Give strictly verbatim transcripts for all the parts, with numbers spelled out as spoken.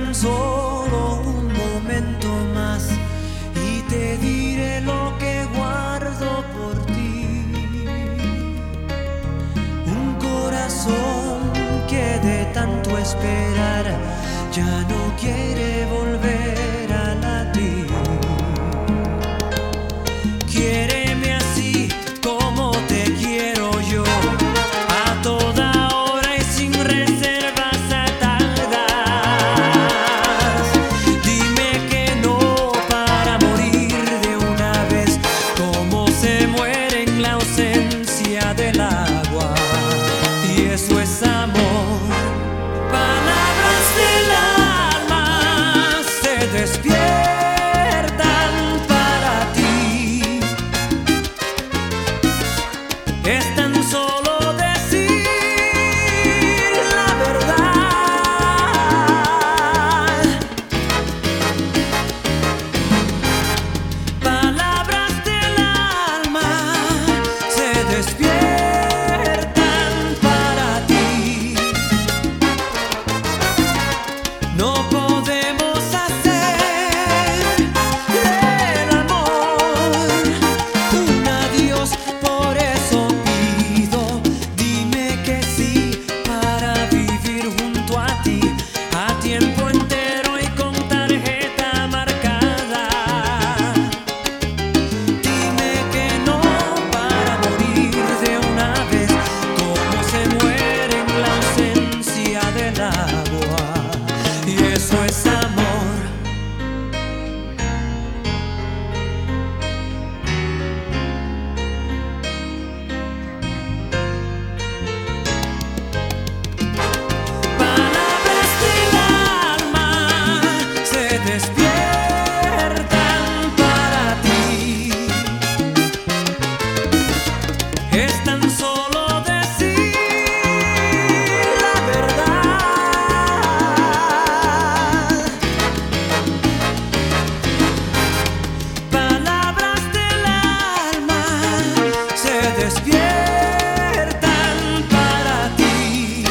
tan solo un momento más y te diré lo que guardo por ti. Un corazón que de tanto esperar ya no quiere volver a latir. Quiéreme así como te quiero yo, a toda hora y sin reservas atadas. Dime que no para morir de una vez, como se muere en la ausencia del agua. Y eso es amor. Palabras del alma se despiertan para ti. Es tan solo decir la verdad. Palabras del alma se despiertan para ti. No podemos hacer del amor un adiós, por eso pido, dime que sí para vivir junto a ti a tiempo entero y con tarjeta marcada. Dime que no para morir de una vez, como se muere en la ausencia del agua. Y eso es amor. Palabras del alma se despiertan para ti. Es tan solo decir la verdad. Palabras del alma se despiertan para ti.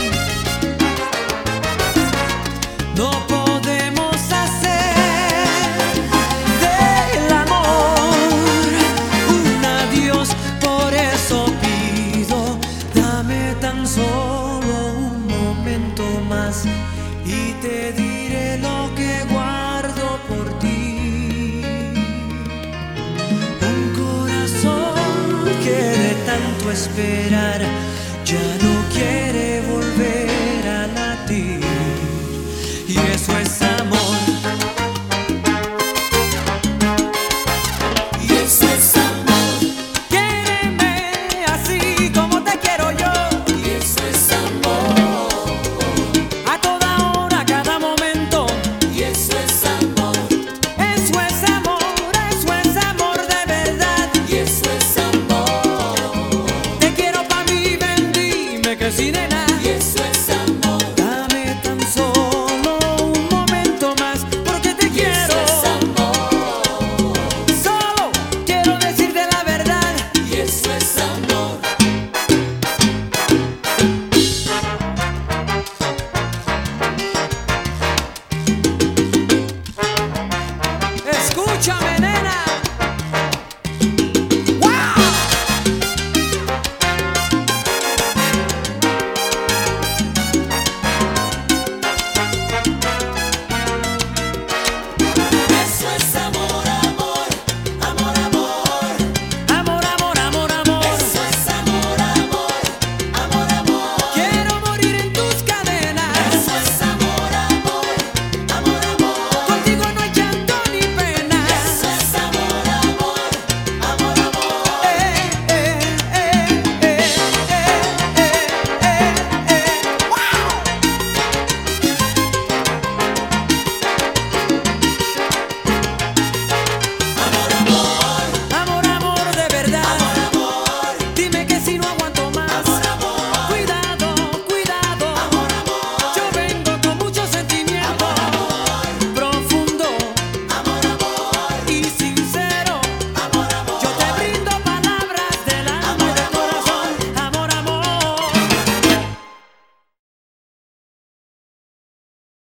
No podemos hacer del amor un adiós, por eso pido, dame tan solo un momento más y te diré lo que guardo por ti. Un corazón que de tanto esperar ya no quiere volver a latir. Y eso es amor.